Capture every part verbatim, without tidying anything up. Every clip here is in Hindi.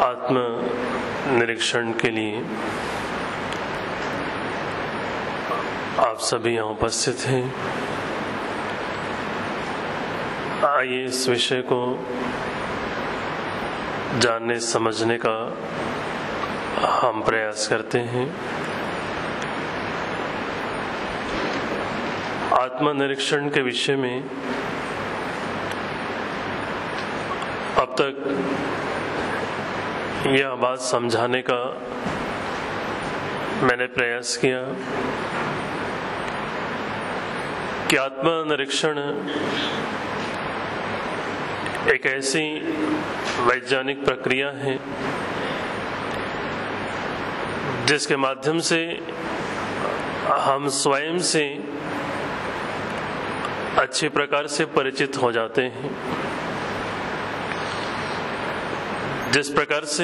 आत्म निरीक्षण के लिए आप सभी यहाँ उपस्थित हैं। आइए इस विषय को जानने समझने का हम प्रयास करते हैं। आत्मनिरीक्षण के विषय में अब तक यह बात समझाने का मैंने प्रयास किया कि आत्मनिरीक्षण एक ऐसी वैज्ञानिक प्रक्रिया है जिसके माध्यम से हम स्वयं से अच्छी प्रकार से परिचित हो जाते हैं। जिस प्रकार से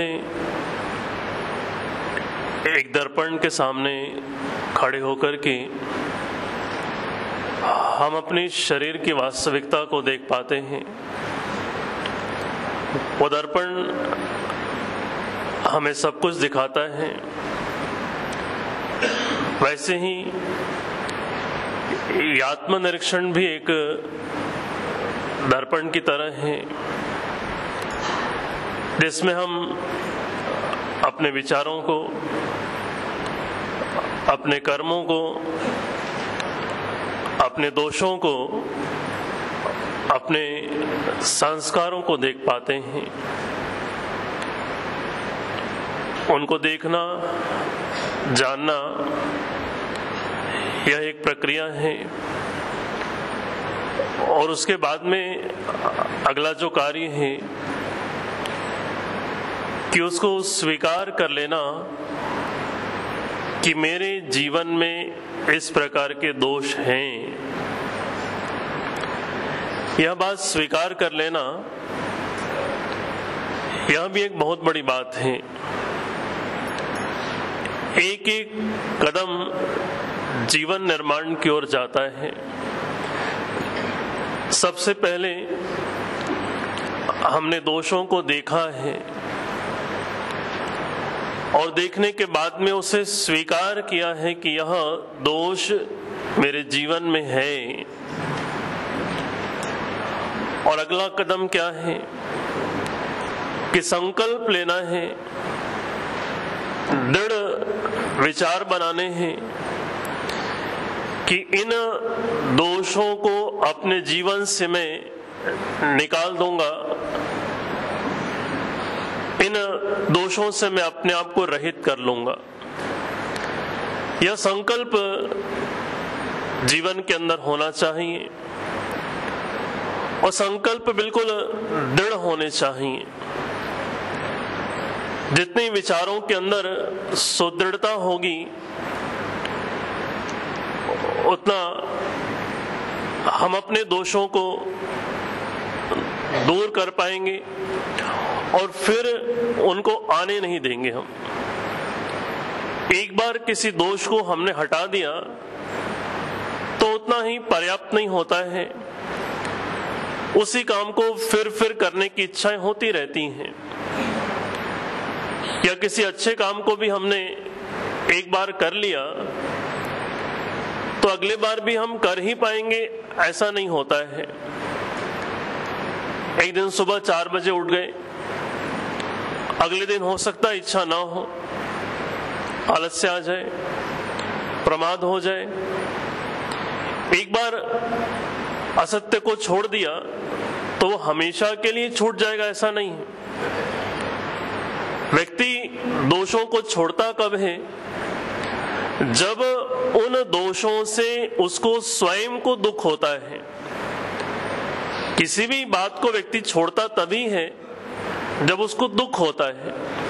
एक दर्पण के सामने खड़े होकर के हम अपनी शरीर की वास्तविकता को देख पाते हैं, वो दर्पण हमें सब कुछ दिखाता है। वैसे ही आत्मनिरीक्षण भी एक दर्पण की तरह है जिसमें हम अपने विचारों को, अपने कर्मों को, अपने दोषों को, अपने संस्कारों को देख पाते हैं। उनको देखना, जानना यह एक प्रक्रिया है और उसके बाद में अगला जो कार्य है कि उसको स्वीकार कर लेना कि मेरे जीवन में इस प्रकार के दोष हैं। यह बात स्वीकार कर लेना यह भी एक बहुत बड़ी बात है। एक एक कदम जीवन निर्माण की ओर जाता है। सबसे पहले हमने दोषों को देखा है और देखने के बाद में उसे स्वीकार किया है कि यह दोष मेरे जीवन में है। और अगला कदम क्या है कि संकल्प लेना है, दृढ़ विचार बनाने हैं कि इन दोषों को अपने जीवन से मैं निकाल दूंगा, इन दोषों से मैं अपने आप को रहित कर लूंगा। यह संकल्प जीवन के अंदर होना चाहिए और संकल्प बिल्कुल दृढ़ होने चाहिए। जितनी विचारों के अंदर सुदृढ़ता होगी उतना हम अपने दोषों को दूर कर पाएंगे और फिर उनको आने नहीं देंगे। हम एक बार किसी दोष को हमने हटा दिया तो उतना ही पर्याप्त नहीं होता है। उसी काम को फिर फिर करने की इच्छाएं होती रहती हैं। या किसी अच्छे काम को भी हमने एक बार कर लिया तो अगले बार भी हम कर ही पाएंगे, ऐसा नहीं होता है। एक दिन सुबह चार बजे उठ गए, अगले दिन हो सकता है इच्छा ना हो, आलस्य आ जाए, प्रमाद हो जाए। एक बार असत्य को छोड़ दिया तो वो हमेशा के लिए छूट जाएगा, ऐसा नहीं है। व्यक्ति दोषों को छोड़ता कब है? जब उन दोषों से उसको स्वयं को दुख होता है। किसी भी बात को व्यक्ति छोड़ता तभी है जब उसको दुख होता है।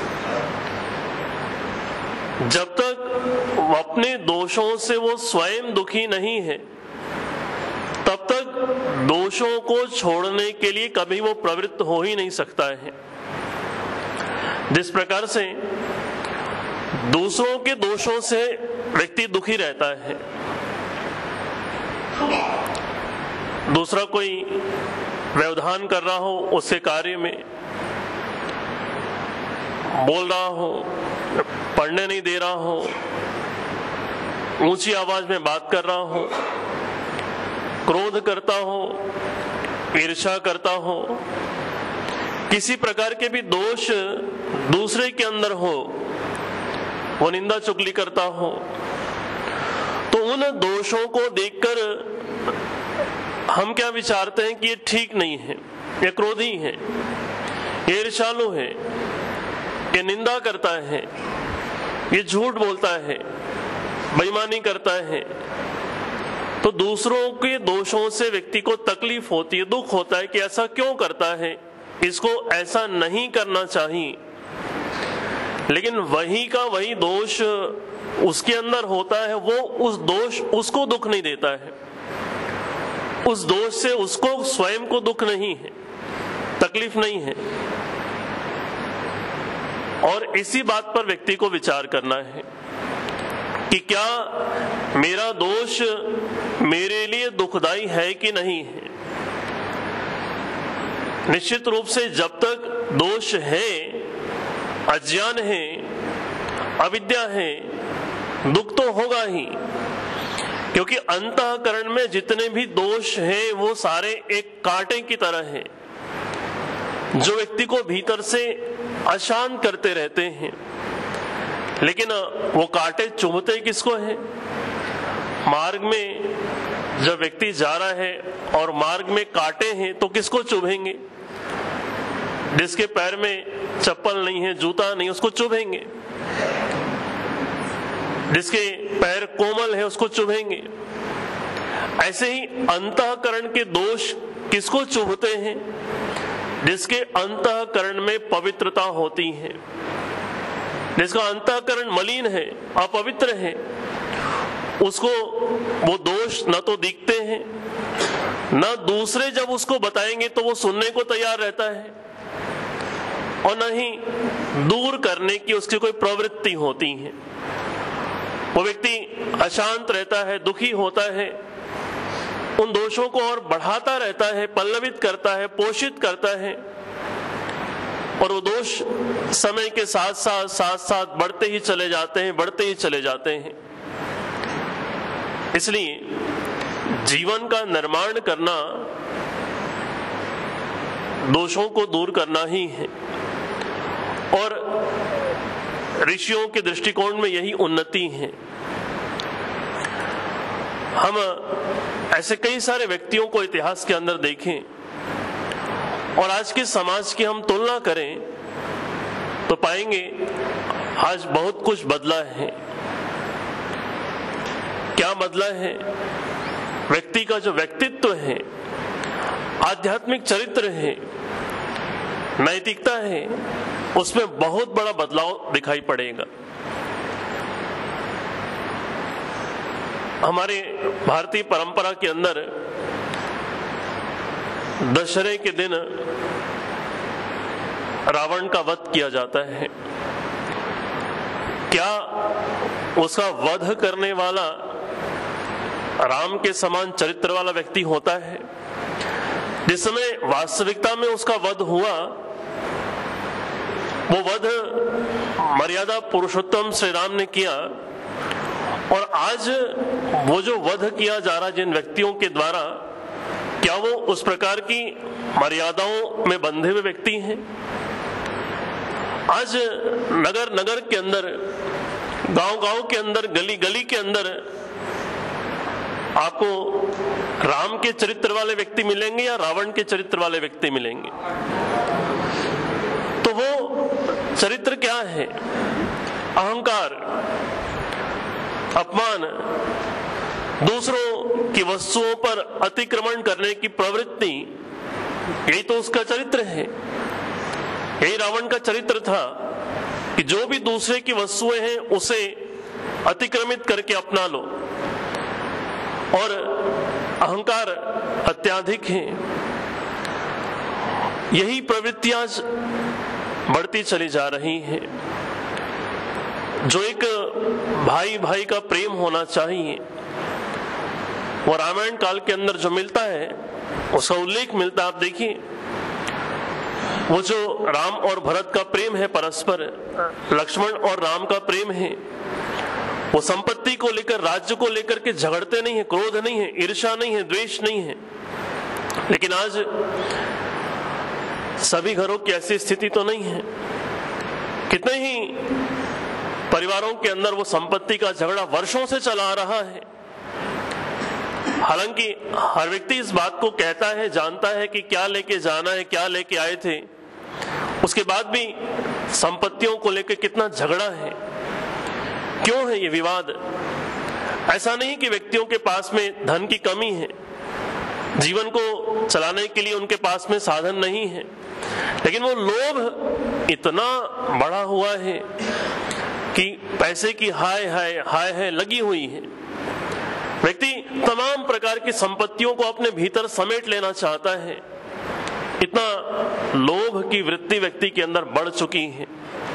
जब तक अपने दोषों से वो स्वयं दुखी नहीं है तब तक दोषों को छोड़ने के लिए कभी वो प्रवृत्त हो ही नहीं सकता है। जिस प्रकार से दूसरों के दोषों से व्यक्ति दुखी रहता है, दूसरा कोई व्यवधान कर रहा हो उसके कार्य में, बोल रहा हो, पढ़ने नहीं दे रहा हो, ऊंची आवाज में बात कर रहा हो, क्रोध करता हो, ईर्ष्या करता हो, किसी प्रकार के भी दोष दूसरे के अंदर हो, वो निंदा चुगली करता हो, तो उन दोषों को देखकर हम क्या विचारते हैं कि ये ठीक नहीं है, ये क्रोधी है, ये ईर्ष्यालु है, ये निंदा करता है, ये झूठ बोलता है, बेईमानी करता है। तो दूसरों के दोषों से व्यक्ति को तकलीफ होती है, दुख होता है कि ऐसा क्यों करता है, इसको ऐसा नहीं करना चाहिए। लेकिन वही का वही दोष उसके अंदर होता है, वो उस दोष उसको दुख नहीं देता है, उस दोष से उसको स्वयं को दुख नहीं है, तकलीफ नहीं है। और इसी बात पर व्यक्ति को विचार करना है कि क्या मेरा दोष मेरे लिए दुखदाई है कि नहीं है। निश्चित रूप से जब तक दोष है, अज्ञान है, अविद्या है, दुख तो होगा ही, क्योंकि अंतःकरण में जितने भी दोष हैं वो सारे एक कांटे की तरह हैं जो व्यक्ति को भीतर से अशांत करते रहते हैं। लेकिन वो कांटे चुभते किसको है? मार्ग में जब व्यक्ति जा रहा है और मार्ग में कांटे हैं तो किसको चुभेंगे? जिसके पैर में चप्पल नहीं है, जूता नहीं, उसको चुभेंगे। जिसके पैर कोमल है उसको चुभेंगे। ऐसे ही अंतःकरण के दोष किसको चुभते हैं? जिसके अंतःकरण में पवित्रता होती है, जिसका अंतःकरण मलिन है, अपवित्र है, उसको वो दोष न तो दिखते हैं, न दूसरे जब उसको बताएंगे तो वो सुनने को तैयार रहता है, और न ही दूर करने की उसकी कोई प्रवृत्ति होती है। वो व्यक्ति अशांत रहता है, दुखी होता है, उन दोषों को और बढ़ाता रहता है, पल्लवित करता है, पोषित करता है, और वो दोष समय के साथ साथ साथ साथ बढ़ते ही चले जाते हैं, बढ़ते ही चले जाते हैं। इसलिए जीवन का निर्माण करना दोषों को दूर करना ही है, और ऋषियों के दृष्टिकोण में यही उन्नति है। हम ऐसे कई सारे व्यक्तियों को इतिहास के अंदर देखें और आज के समाज की हम तुलना करें तो पाएंगे आज बहुत कुछ बदला है। क्या बदला है? व्यक्ति का जो व्यक्तित्व है, आध्यात्मिक चरित्र है, नैतिकता है, उसमें बहुत बड़ा बदलाव दिखाई पड़ेगा। हमारे भारतीय परंपरा के अंदर दशहरे के दिन रावण का वध किया जाता है। क्या उसका वध करने वाला राम के समान चरित्र वाला व्यक्ति होता है? जिस समय वास्तविकता में उसका वध हुआ, वो वध मर्यादा पुरुषोत्तम श्री राम ने किया, और आज वो जो वध किया जा रहा जिन व्यक्तियों के द्वारा, क्या वो उस प्रकार की मर्यादाओं में बंधे हुए व्यक्ति हैं? आज नगर नगर के अंदर, गांव गांव के अंदर, गली गली के अंदर आपको राम के चरित्र वाले व्यक्ति मिलेंगे या रावण के चरित्र वाले व्यक्ति मिलेंगे? तो वो चरित्र क्या है? अहंकार, अपमान, दूसरों की वस्तुओं पर अतिक्रमण करने की प्रवृत्ति, यही तो उसका चरित्र है। यही रावण का चरित्र था कि जो भी दूसरे की वस्तुएं हैं उसे अतिक्रमित करके अपना लो, और अहंकार अत्याधिक है। यही प्रवृत्तियां बढ़ती चली जा रही हैं। जो एक भाई भाई का प्रेम होना चाहिए, वो रामायण काल के अंदर जो मिलता है उसका उल्लेख मिलता है। आप देखिए, वो जो राम और भरत का प्रेम है परस्पर, लक्ष्मण और राम का प्रेम है, वो संपत्ति को लेकर, राज्य को लेकर के झगड़ते नहीं है, क्रोध नहीं है, ईर्ष्या नहीं है, द्वेष नहीं है। लेकिन आज सभी घरों की ऐसी स्थिति तो नहीं है। कितने ही परिवारों के अंदर वो संपत्ति का झगड़ा वर्षों से चला आ रहा है। हालांकि हर व्यक्ति इस बात को कहता है, जानता है कि क्या लेके जाना है, क्या लेके आए थे, उसके बाद भी संपत्तियों को लेकर कितना झगड़ा है, क्यों है ये विवाद? ऐसा नहीं कि व्यक्तियों के पास में धन की कमी है, जीवन को चलाने के लिए उनके पास में साधन नहीं है, लेकिन वो लोभ इतना बढ़ा हुआ है कि पैसे की हाय हाय हाय हाय लगी हुई है। व्यक्ति तमाम प्रकार की संपत्तियों को अपने भीतर समेट लेना चाहता है। इतना लोभ की वृत्ति व्यक्ति के अंदर बढ़ चुकी है।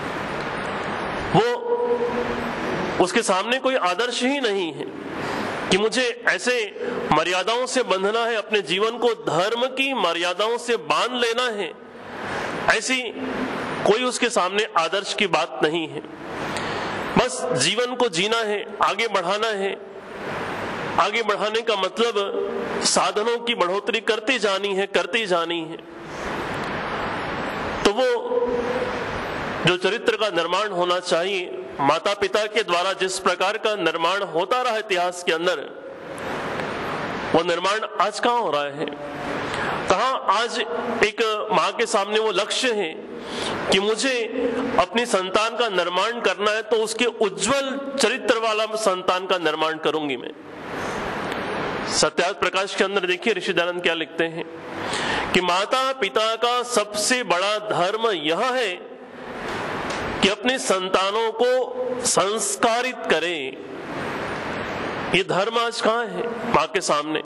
वो उसके सामने कोई आदर्श ही नहीं है कि मुझे ऐसे मर्यादाओं से बंधना है, अपने जीवन को धर्म की मर्यादाओं से बांध लेना है। ऐसी कोई उसके सामने आदर्श की बात नहीं है। बस जीवन को जीना है, आगे बढ़ाना है। आगे बढ़ाने का मतलब साधनों की बढ़ोतरी करती जानी है, करती जानी है। तो वो जो चरित्र का निर्माण होना चाहिए, माता पिता के द्वारा जिस प्रकार का निर्माण होता रहा इतिहास के अंदर, वो निर्माण आज कहाँ हो रहा है? कहाँ आज एक माँ के सामने वो लक्ष्य है कि मुझे अपनी संतान का निर्माण करना है, तो उसके उज्जवल चरित्र वाला संतान का निर्माण करूंगी मैं। सत्यार्थ प्रकाश के अंदर देखिए ऋषि दयानंद क्या लिखते हैं कि माता पिता का सबसे बड़ा धर्म यह है कि अपने संतानों को संस्कारित करे। ये धर्म आज कहाँ है माँ के सामने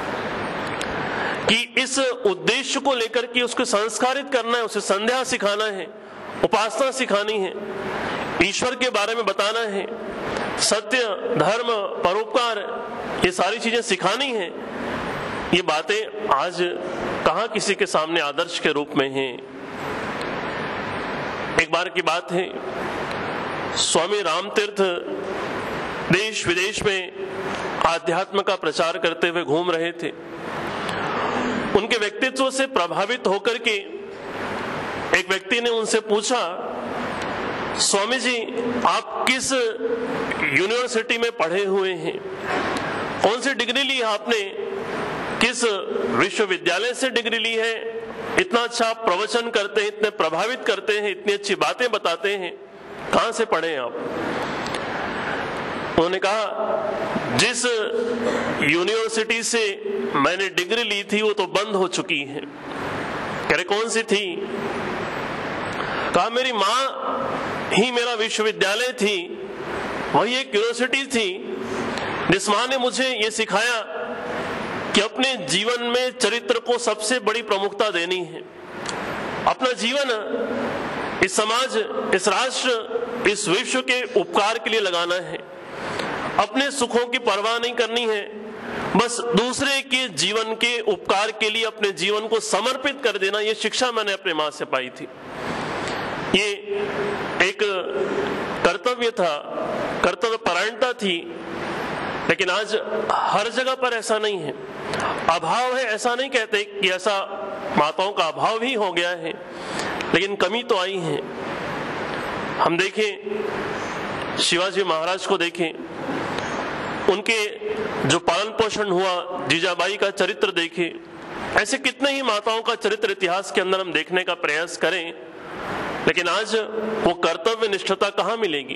कि इस उद्देश्य को लेकर के उसको संस्कारित करना है, उसे संध्या सिखाना है, उपासना सिखानी है, ईश्वर के बारे में बताना है, सत्य, धर्म, परोपकार, ये सारी चीजें सिखानी है। ये बातें आज कहाँ किसी के सामने आदर्श के रूप में हैं। एक बार की बात है, स्वामी रामतीर्थ देश विदेश में आध्यात्म का प्रचार करते हुए घूम रहे थे। उनके व्यक्तित्व से प्रभावित होकर के एक व्यक्ति ने उनसे पूछा, स्वामी जी आप किस यूनिवर्सिटी में पढ़े हुए हैं, कौन सी डिग्री ली है आपने, किस विश्वविद्यालय से डिग्री ली है, इतना अच्छा प्रवचन करते हैं, इतने प्रभावित करते हैं, इतनी अच्छी बातें बताते हैं, कहां से पढ़े हैं आप? उन्होंने कहा जिस यूनिवर्सिटी से मैंने डिग्री ली थी वो तो बंद हो चुकी है। कह रहे कौन सी थी? कहा मेरी माँ ही मेरा विश्वविद्यालय थी, वही एक यूनिवर्सिटी थी जिस माँ ने मुझे ये सिखाया कि अपने जीवन में चरित्र को सबसे बड़ी प्रमुखता देनी है। अपना जीवन इस समाज, इस राष्ट्र, इस विश्व के उपकार के लिए लगाना है। अपने सुखों की परवाह नहीं करनी है, बस दूसरे के जीवन के उपकार के लिए अपने जीवन को समर्पित कर देना। ये शिक्षा मैंने अपने माँ से पाई थी। ये एक कर्तव्य था, कर्तव्य परायणता थी। लेकिन आज हर जगह पर ऐसा नहीं है। अभाव है ऐसा नहीं कहते कि ऐसा माताओं का अभाव भी हो गया है, लेकिन कमी तो आई है। हम देखें शिवाजी महाराज को देखें, उनके जो पालन पोषण हुआ, जीजाबाई का चरित्र देखें। ऐसे कितने ही माताओं का चरित्र इतिहास के अंदर हम देखने का प्रयास करें, लेकिन आज वो कर्तव्य निष्ठता कहाँ मिलेगी?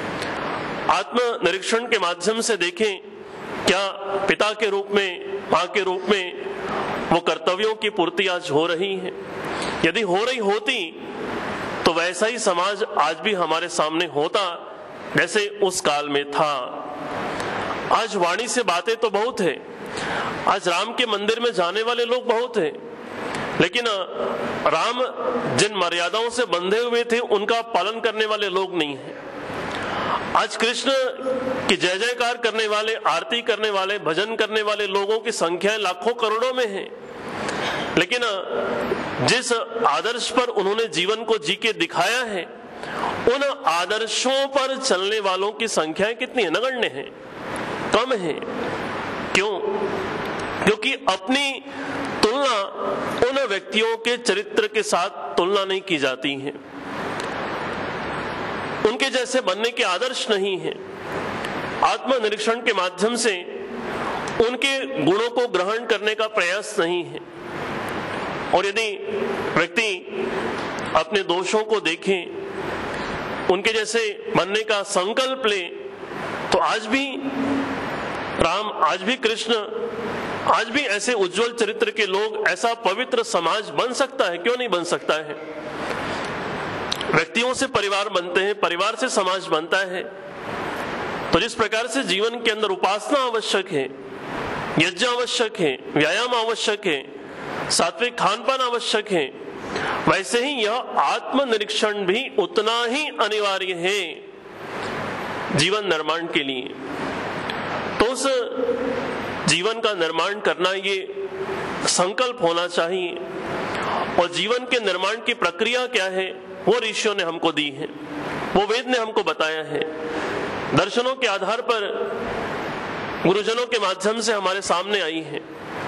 आत्म निरीक्षण के माध्यम से देखें, क्या पिता के रूप में, माँ के रूप में वो कर्तव्यों की पूर्ति आज हो रही है? यदि हो रही होती तो वैसा ही समाज आज भी हमारे सामने होता जैसे उस काल में था। आज वाणी से बातें तो बहुत है, आज राम के मंदिर में जाने वाले लोग बहुत हैं, लेकिन राम जिन मर्यादाओं से बंधे हुए थे उनका पालन करने वाले लोग नहीं हैं। आज कृष्ण की जय जयकार करने वाले, आरती करने वाले, भजन करने वाले लोगों की संख्या लाखों करोड़ों में है, लेकिन जिस आदर्श पर उन्होंने जीवन को जी के दिखाया है, उन आदर्शों पर चलने वालों की संख्या कितनी है? नगण्य है, कम है। क्यों? क्योंकि अपनी तुलना उन व्यक्तियों के चरित्र के साथ तुलना नहीं की जाती है, उनके जैसे बनने के आदर्श नहीं है। आत्मनिरीक्षण के माध्यम से उनके गुणों को ग्रहण करने का प्रयास नहीं है। और यदि व्यक्ति अपने दोषों को देखे, उनके जैसे बनने का संकल्प ले, तो आज भी राम, आज भी कृष्ण, आज भी ऐसे उज्जवल चरित्र के लोग, ऐसा पवित्र समाज बन सकता है। क्यों नहीं बन सकता है? व्यक्तियों से परिवार बनते हैं, परिवार से समाज बनता है। तो जिस प्रकार से जीवन के अंदर उपासना आवश्यक है, यज्ञ आवश्यक है, व्यायाम आवश्यक है, सात्विक खान पान आवश्यक है, वैसे ही यह आत्मनिरीक्षण भी उतना ही अनिवार्य है जीवन निर्माण के लिए। तो उस जीवन का निर्माण करना ये संकल्प होना चाहिए। और जीवन के निर्माण की प्रक्रिया क्या है, वो ऋषियों ने हमको दी है, वो वेद ने हमको बताया है, दर्शनों के आधार पर गुरुजनों के माध्यम से हमारे सामने आई है।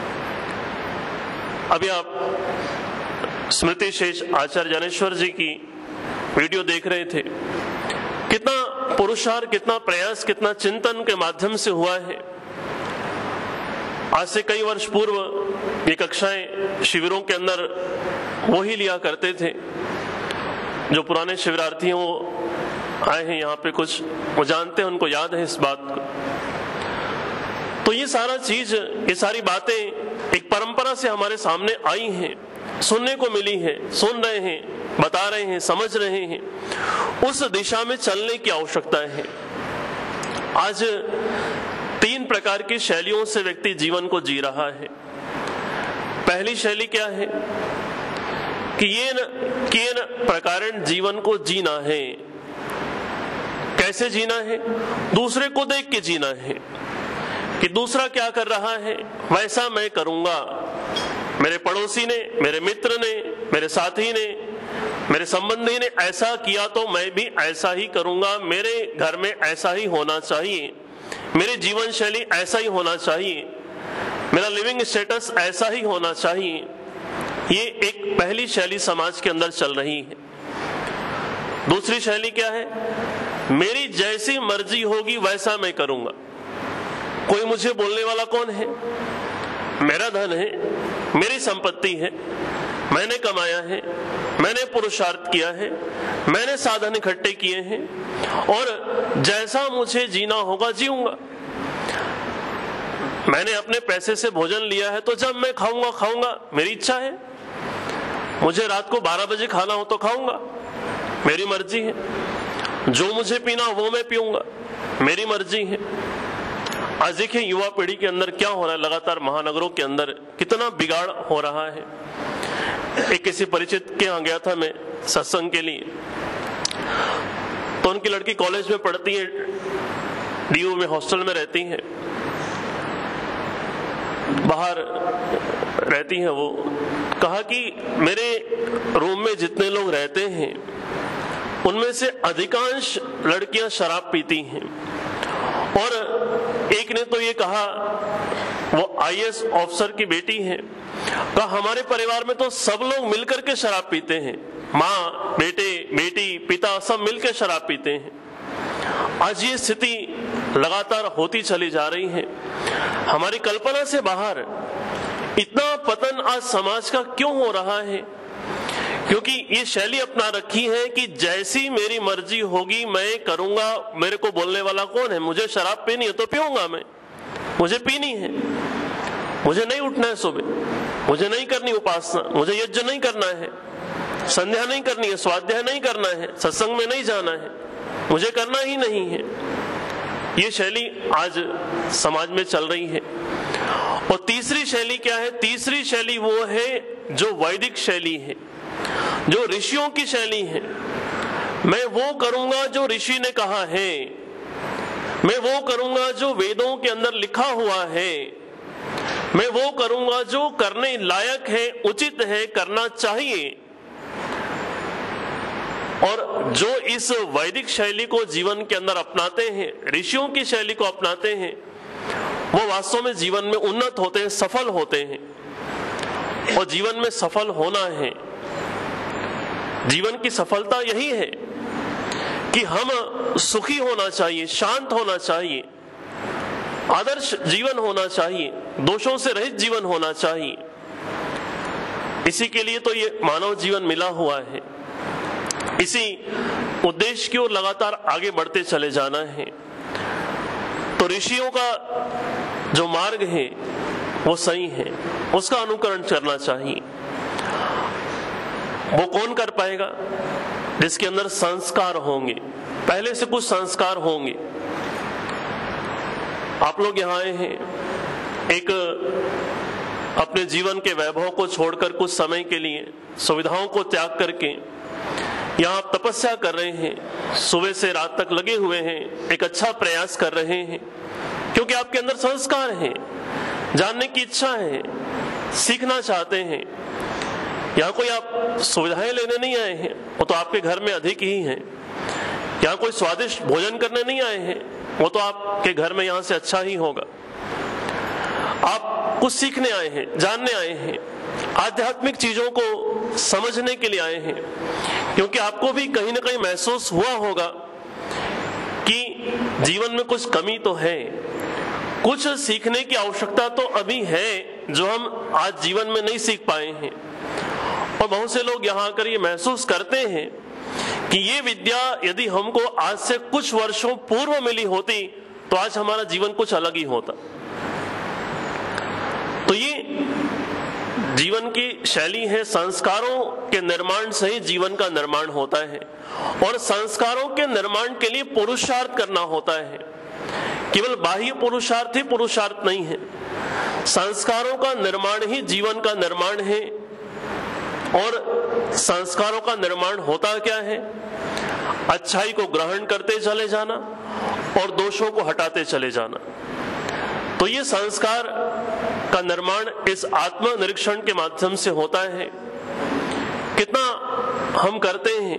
अभी आप स्मृति शेष आचार्य ज्ञानेश्वर जी की वीडियो देख रहे थे। कितना पुरुषार्थ, कितना प्रयास, कितना चिंतन के माध्यम से हुआ है। आज से कई वर्ष पूर्व ये कक्षाएं शिविरों के अंदर वो ही लिया करते थे। जो पुराने शिविरार्थी हैं वो आए हैं यहाँ पे, कुछ वो जानते हैं, उनको याद है इस बात को। तो ये सारा चीज, ये सारी बातें एक परंपरा से हमारे सामने आई हैं, सुनने को मिली है, सुन रहे हैं, बता रहे हैं, समझ रहे हैं। उस दिशा में चलने की आवश्यकता है। आज तीन प्रकार की शैलियों से व्यक्ति जीवन को जी रहा है। पहली शैली क्या है कि ये न केन प्रकारेण जीवन को जीना है। कैसे जीना है? दूसरे को देख के जीना है कि दूसरा क्या कर रहा है वैसा मैं करूंगा। मेरे पड़ोसी ने, मेरे मित्र ने, मेरे साथी ने, मेरे संबंधी ने ऐसा किया तो मैं भी ऐसा ही करूंगा। मेरे घर में ऐसा ही होना चाहिए, मेरी जीवन शैली ऐसा ही होना चाहिए, मेरा लिविंग स्टेटस ऐसा ही होना चाहिए। ये एक पहली शैली समाज के अंदर चल रही है। दूसरी शैली क्या है? मेरी जैसी मर्जी होगी वैसा मैं करूंगा। कोई मुझे बोलने वाला कौन है? मेरा धन है, मेरी संपत्ति है, मैंने कमाया है, मैंने पुरुषार्थ किया है, मैंने साधन इकट्ठे किए हैं और जैसा मुझे जीना होगा जीऊंगा। मैंने अपने पैसे से भोजन लिया है तो जब मैं खाऊंगा खाऊंगा, मेरी इच्छा है। मुझे रात को बारह बजे खाना हो तो खाऊंगा, मेरी मर्जी है। जो मुझे पीना वो मैं पीऊंगा, मेरी मर्जी है। आज देखिए युवा पीढ़ी के अंदर क्या हो रहा है, लगातार महानगरों के अंदर कितना बिगाड़ हो रहा है। एक किसी परिचित के यहाँ गया था मैं सत्संग के लिए, तो उनकी लड़की कॉलेज में पढ़ती है, डीयू में हॉस्टल में रहती है, बाहर रहती है। वो कहा कि मेरे रूम में जितने लोग रहते हैं उनमें से अधिकांश लड़कियां शराब पीती हैं। और एक ने तो ये कहा, वो आई ए एस ऑफिसर की बेटी है, कहा हमारे परिवार में तो सब लोग मिलकर के शराब पीते हैं, माँ, बेटे, बेटी, पिता सब मिलकर शराब पीते हैं। आज ये स्थिति लगातार होती चली जा रही है, हमारी कल्पना से बाहर। इतना पतन आज समाज का क्यों हो रहा है? क्योंकि ये शैली अपना रखी है कि जैसी मेरी मर्जी होगी मैं करूंगा। मेरे को बोलने वाला कौन है? मुझे शराब पीनी है तो पीऊंगा मैं, मुझे पीनी है, मुझे नहीं उठना है सुबह, मुझे नहीं करनी उपासना, मुझे यज्ञ नहीं करना है, संध्या नहीं करनी है, स्वाध्याय नहीं करना है, सत्संग में नहीं जाना है, मुझे करना ही नहीं है। ये शैली आज समाज में चल रही है। और तीसरी शैली क्या है? तीसरी शैली वो है जो वैदिक शैली है, जो ऋषियों की शैली है। मैं वो करूंगा जो ऋषि ने कहा है, मैं वो करूंगा जो वेदों के अंदर लिखा हुआ है, मैं वो करूंगा जो करने लायक है, उचित है, करना चाहिए। और जो इस वैदिक शैली को जीवन के अंदर अपनाते हैं, ऋषियों की शैली को अपनाते हैं, वो वास्तव में जीवन में उन्नत होते हैं, सफल होते हैं। और जीवन में सफल होना है, जीवन की सफलता यही है कि हम सुखी होना चाहिए, शांत होना चाहिए, आदर्श जीवन होना चाहिए, दोषों से रहित जीवन होना चाहिए। इसी के लिए तो ये मानव जीवन मिला हुआ है। इसी उद्देश्य की ओर लगातार आगे बढ़ते चले जाना है। तो ऋषियों का जो मार्ग है वो सही है, उसका अनुकरण करना चाहिए। वो कौन कर पाएगा? जिसके अंदर संस्कार होंगे, पहले से कुछ संस्कार होंगे। आप लोग यहां आए हैं, एक अपने जीवन के वैभव को छोड़कर कुछ समय के लिए, सुविधाओं को त्याग करके यहां आप तपस्या कर रहे हैं, सुबह से रात तक लगे हुए हैं, एक अच्छा प्रयास कर रहे हैं, क्योंकि आपके अंदर संस्कार है, जानने की इच्छा है, सीखना चाहते हैं। यहाँ कोई आप सुविधाएं लेने नहीं आए हैं, वो तो आपके घर में अधिक ही हैं। यहाँ कोई स्वादिष्ट भोजन करने नहीं आए हैं, वो तो आपके घर में यहाँ से अच्छा ही होगा। आप कुछ सीखने आए हैं, जानने आए हैं, आध्यात्मिक चीजों को समझने के लिए आए हैं, क्योंकि आपको भी कहीं ना कहीं महसूस हुआ होगा कि जीवन में कुछ कमी तो है, कुछ सीखने की आवश्यकता तो अभी है जो हम आज जीवन में नहीं सीख पाए हैं। और बहुत से लोग यहाँ आकर ये महसूस करते हैं कि ये विद्या यदि हमको आज से कुछ वर्षों पूर्व मिली होती तो आज हमारा जीवन कुछ अलग ही होता। तो ये जीवन की शैली है, संस्कारों के निर्माण से ही जीवन का निर्माण होता है। और संस्कारों के निर्माण के लिए पुरुषार्थ करना होता है, केवल बाह्य पुरुषार्थ ही पुरुषार्थ नहीं है। संस्कारों का निर्माण ही जीवन का निर्माण है। और संस्कारों का निर्माण होता क्या है? अच्छाई को ग्रहण करते चले जाना और दोषों को हटाते चले जाना। तो ये संस्कार का निर्माण इस आत्मनिरीक्षण के माध्यम से होता है। कितना हम करते हैं?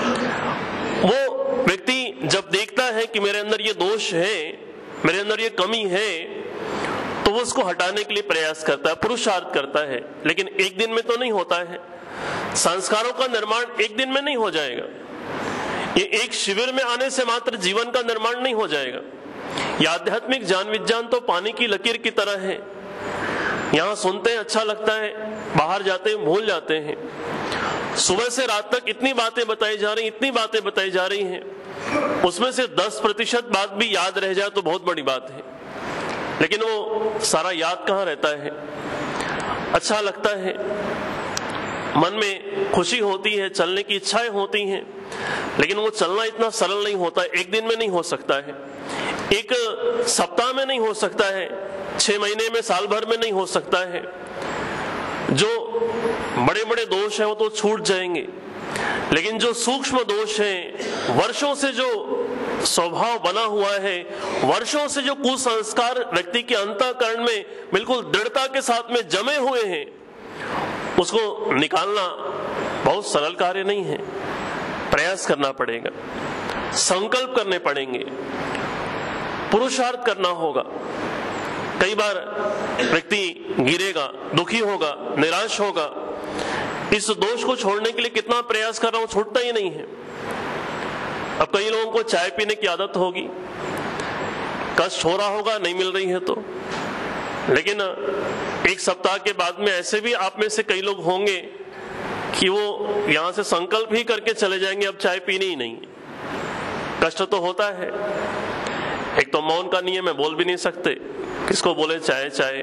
वो व्यक्ति जब देखता है कि मेरे अंदर ये दोष है, मेरे अंदर ये कमी है, तो वो उसको हटाने के लिए प्रयास करता है, पुरुषार्थ करता है। लेकिन एक दिन में तो नहीं होता है। संस्कारों का निर्माण एक दिन में नहीं हो जाएगा। ये एक शिविर में आने से मात्र जीवन का निर्माण नहीं हो जाएगा। ये आध्यात्मिक ज्ञान विज्ञान तो पानी की लकीर की तरह है। यहाँ सुनते हैं, अच्छा लगता है, बाहर जाते हैं भूल जाते हैं। सुबह से रात तक इतनी बातें बताई जा रही, इतनी बातें बताई जा रही हैं, उसमें से दस प्रतिशत बात भी याद रह जाए तो बहुत बड़ी बात है। लेकिन वो सारा याद कहाँ रहता है? अच्छा लगता है, मन में खुशी होती है, चलने की इच्छाएं होती हैं, लेकिन वो चलना इतना सरल नहीं होता, एक दिन में नहीं हो सकता है, एक सप्ताह में नहीं हो सकता है, छह महीने में, साल भर में नहीं हो सकता है। जो बड़े बड़े दोष हैं वो तो छूट जाएंगे, लेकिन जो सूक्ष्म दोष हैं, वर्षों से जो स्वभाव बना हुआ है, वर्षों से जो कुसंस्कार व्यक्ति के अंतःकरण में बिल्कुल दृढ़ता के साथ में जमे हुए हैं, उसको निकालना बहुत सरल कार्य नहीं है। प्रयास करना पड़ेगा, संकल्प करने पड़ेंगे, पुरुषार्थ करना होगा। कई बार व्यक्ति गिरेगा, दुखी होगा, निराश होगा। इस दोष को छोड़ने के लिए कितना प्रयास कर रहा हूं, छूटता ही नहीं है। अब कई लोगों को चाय पीने की आदत होगी, कष्ट हो रहा होगा, नहीं मिल रही है तो, लेकिन एक सप्ताह के बाद में ऐसे भी आप में से कई लोग होंगे कि वो यहां से संकल्प ही करके चले जाएंगे, अब चाय पीनी ही नहीं। कष्ट तो होता है। एक तो मौन का नियम है, बोल भी नहीं सकते, किसको बोले चाय चाय,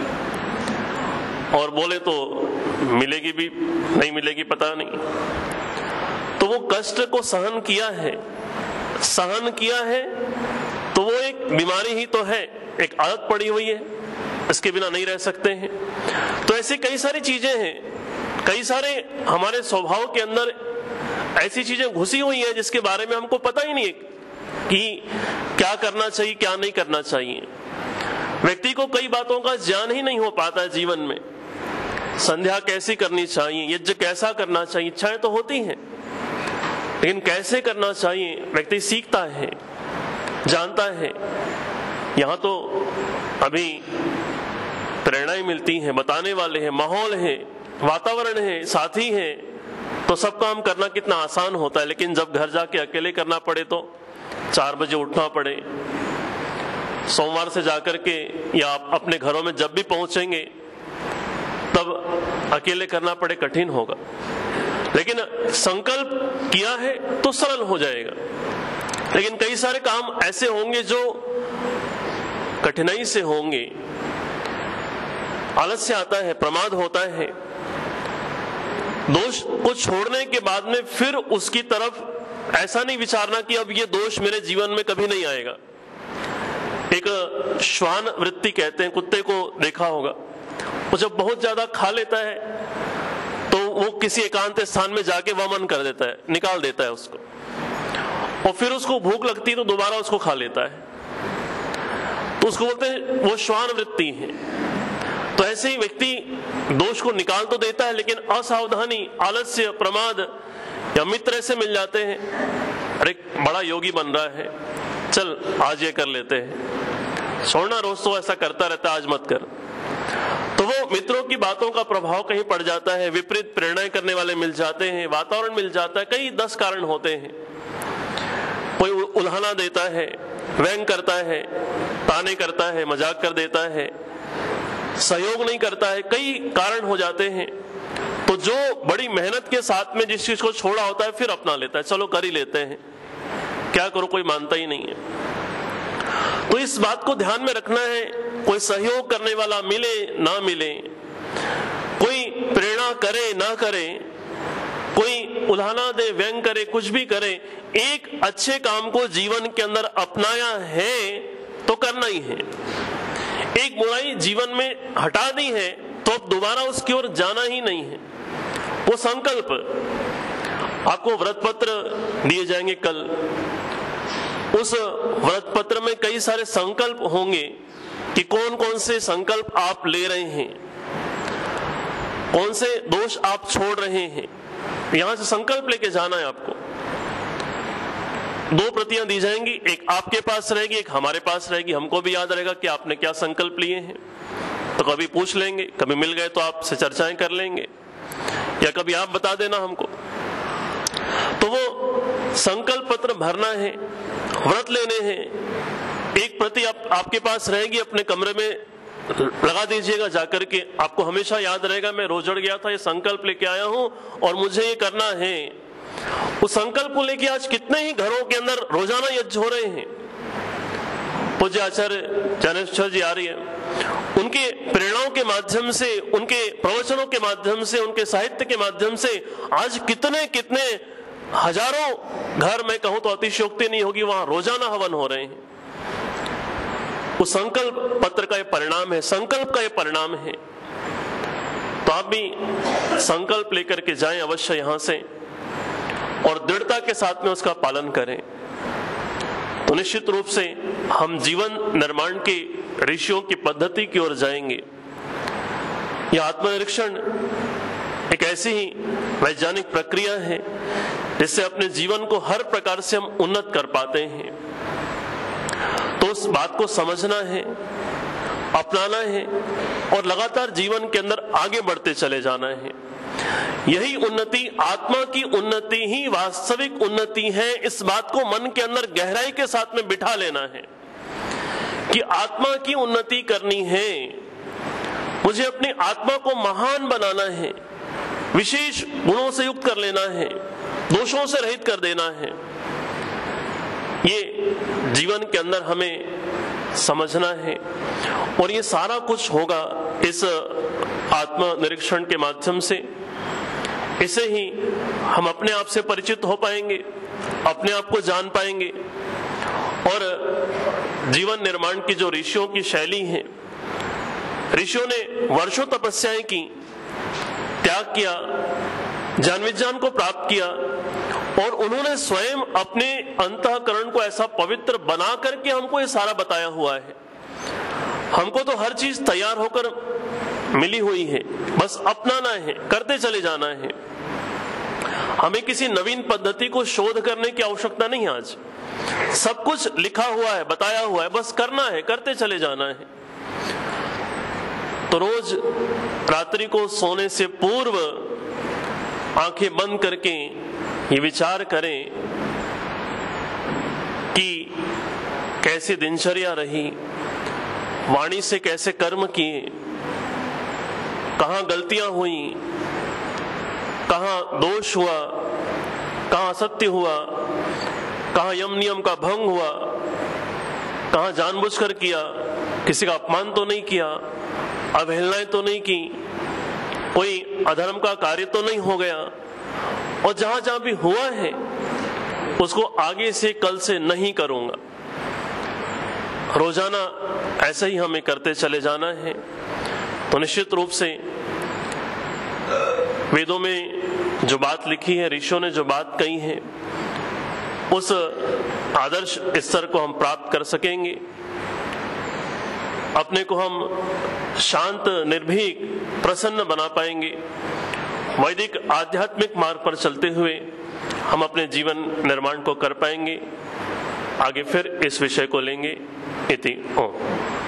और बोले तो मिलेगी भी नहीं मिलेगी पता नहीं। तो वो कष्ट को सहन किया है, सहन किया है तो वो एक बीमारी ही तो है, एक आदत पड़ी हुई है, इसके बिना नहीं रह सकते हैं। तो ऐसी कई सारी चीजें हैं, कई सारे हमारे स्वभाव के अंदर ऐसी चीजें घुसी हुई हैं जिसके बारे में हमको पता ही नहीं है कि क्या करना चाहिए, क्या नहीं करना चाहिए। व्यक्ति को कई बातों का ज्ञान ही नहीं हो पाता जीवन में। संध्या कैसी करनी चाहिए, यज्ञ कैसा करना चाहिए, इच्छाएं तो होती हैं, लेकिन कैसे करना चाहिए व्यक्ति सीखता है, जानता है। यहां तो अभी प्रेरणाएं मिलती हैं, बताने वाले हैं, माहौल है, वातावरण है, साथी है, तो सब काम करना कितना आसान होता है। लेकिन जब घर जाके अकेले करना पड़े तो चार बजे उठना पड़े, सोमवार से जाकर के या आप अपने घरों में जब भी पहुंचेंगे तब अकेले करना पड़े, कठिन होगा। लेकिन संकल्प किया है तो सरल हो जाएगा। लेकिन कई सारे काम ऐसे होंगे जो कठिनाई से होंगे, आलस्य आता है, प्रमाद होता है। दोष को छोड़ने के बाद में फिर उसकी तरफ ऐसा नहीं विचारना कि अब ये दोष मेरे जीवन में कभी नहीं आएगा। एक श्वान वृत्ति कहते हैं, कुत्ते को देखा होगा, वो जब बहुत ज्यादा खा लेता है तो वो किसी एकांत स्थान में जाके वमन कर देता है, निकाल देता है उसको, और फिर उसको भूख लगती है तो दोबारा उसको खा लेता है। तो उसको बोलते हैं वो श्वान वृत्ति है। तो ऐसे ही व्यक्ति दोष को निकाल तो देता है, लेकिन असावधानी, आलस्य, प्रमाद या मित्र ऐसे मिल जाते हैं, अरे बड़ा योगी बन रहा है, चल आज ये कर लेते हैं, छोड़ना, रोज तो ऐसा करता रहता है, आज मत कर। तो वो मित्रों की बातों का प्रभाव कहीं पड़ जाता है, विपरीत प्रेरणाएं करने वाले मिल जाते हैं, वातावरण मिल जाता है, कई दस कारण होते हैं। कोई उल्हाना देता है, व्यंग करता है, ताने करता है, मजाक कर देता है, सहयोग नहीं करता है, कई कारण हो जाते हैं। तो जो बड़ी मेहनत के साथ में जिस चीज को छोड़ा होता है फिर अपना लेता है, चलो कर ही लेते हैं, क्या करो, कोई मानता ही नहीं है। तो इस बात को ध्यान में रखना है, कोई सहयोग करने वाला मिले ना मिले, कोई प्रेरणा करे ना करे, कोई उल्हाना दे, व्यंग करे, कुछ भी करे, एक अच्छे काम को जीवन के अंदर अपनाया है तो करना ही है। एक बुराई जीवन में हटा दी है तो अब दोबारा उसकी ओर जाना ही नहीं है। वो संकल्प, आपको व्रत पत्र दिए जाएंगे कल, उस व्रत पत्र में कई सारे संकल्प होंगे कि कौन कौन से संकल्प आप ले रहे हैं, कौन से दोष आप छोड़ रहे हैं। यहां से संकल्प लेके जाना है आपको। दो प्रतियां दी जाएंगी, एक आपके पास रहेगी, एक हमारे पास रहेगी। हमको भी याद रहेगा कि आपने क्या संकल्प लिए हैं, तो कभी पूछ लेंगे, कभी मिल गए तो आपसे चर्चाएं कर लेंगे, या कभी आप बता देना हमको। तो वो संकल्प पत्र भरना है, व्रत लेने हैं। एक प्रति आप, आपके पास रहेगी, अपने कमरे में लगा दीजिएगा जाकर के, आपको हमेशा याद रहेगा मैं रोजड़ गया था, ये संकल्प लेके आया हूं और मुझे ये करना है। उस संकल्प को लेके आज कितने ही घरों के अंदर रोजाना यज्ञ हो रहे हैं। पूज्य आचार्य ज्ञानेश्वर जी आ रही है, उनके प्रेरणाओं के माध्यम से, उनके प्रवचनों के माध्यम से, उनके साहित्य के माध्यम से आज कितने कितने हजारों घर, मैं कहूं तो अतिशयोक्ति नहीं होगी, वहां रोजाना हवन हो रहे हैं। उस संकल्प पत्र का ये परिणाम है, संकल्प का ये परिणाम है। तो आप भी संकल्प लेकर के जाएं अवश्य यहां से, और दृढ़ता के साथ में उसका पालन करें। तो निश्चित रूप से हम जीवन निर्माण के ऋषियों की पद्धति की ओर जाएंगे। यह आत्मनिरीक्षण एक ऐसी ही वैज्ञानिक प्रक्रिया है जिससे अपने जीवन को हर प्रकार से हम उन्नत कर पाते हैं। तो उस बात को समझना है, अपनाना है और लगातार जीवन के अंदर आगे बढ़ते चले जाना है। यही उन्नति, आत्मा की उन्नति ही वास्तविक उन्नति है। इस बात को मन के अंदर गहराई के साथ में बिठा लेना है कि आत्मा की उन्नति करनी है, मुझे अपनी आत्मा को महान बनाना है, विशेष गुणों से युक्त कर लेना है, दोषों से रहित कर देना है। ये जीवन के अंदर हमें समझना है, और ये सारा कुछ होगा इस आत्मनिरीक्षण के माध्यम से। इसे ही हम अपने आप से परिचित हो पाएंगे, अपने आप को जान पाएंगे, और जीवन निर्माण की जो ऋषियों की शैली है, ऋषियों ने वर्षों तपस्याएं की, त्याग किया, ज्ञान विज्ञान को प्राप्त किया, और उन्होंने स्वयं अपने अंतःकरण को ऐसा पवित्र बना करके हमको ये सारा बताया हुआ है। हमको तो हर चीज तैयार होकर मिली हुई है, बस अपनाना है, करते चले जाना है। हमें किसी नवीन पद्धति को शोध करने की आवश्यकता नहीं। आज सब कुछ लिखा हुआ है, बताया हुआ है, बस करना है, करते चले जाना है। तो रोज रात्रि को सोने से पूर्व आंखें बंद करके ये विचार करें कि कैसी दिनचर्या रही, वाणी से कैसे कर्म किए, कहां गलतियां हुई, कहां दोष हुआ, कहां असत्य हुआ, कहां यम नियम का भंग हुआ, कहां जानबूझकर किया, किसी का अपमान तो नहीं किया, अवहेलनाएं तो नहीं की, कोई अधर्म का कार्य तो नहीं हो गया, और जहां जहां भी हुआ है उसको आगे से कल से नहीं करूंगा। रोजाना ऐसे ही हमें करते चले जाना है। तो निश्चित रूप से वेदों में जो बात लिखी है, ऋषियों ने जो बात कही है, उस आदर्श स्तर को हम प्राप्त कर सकेंगे। अपने को हम शांत, निर्भीक, प्रसन्न बना पाएंगे। वैदिक आध्यात्मिक मार्ग पर चलते हुए हम अपने जीवन निर्माण को कर पाएंगे। आगे फिर इस विषय को लेंगे। इति ओम।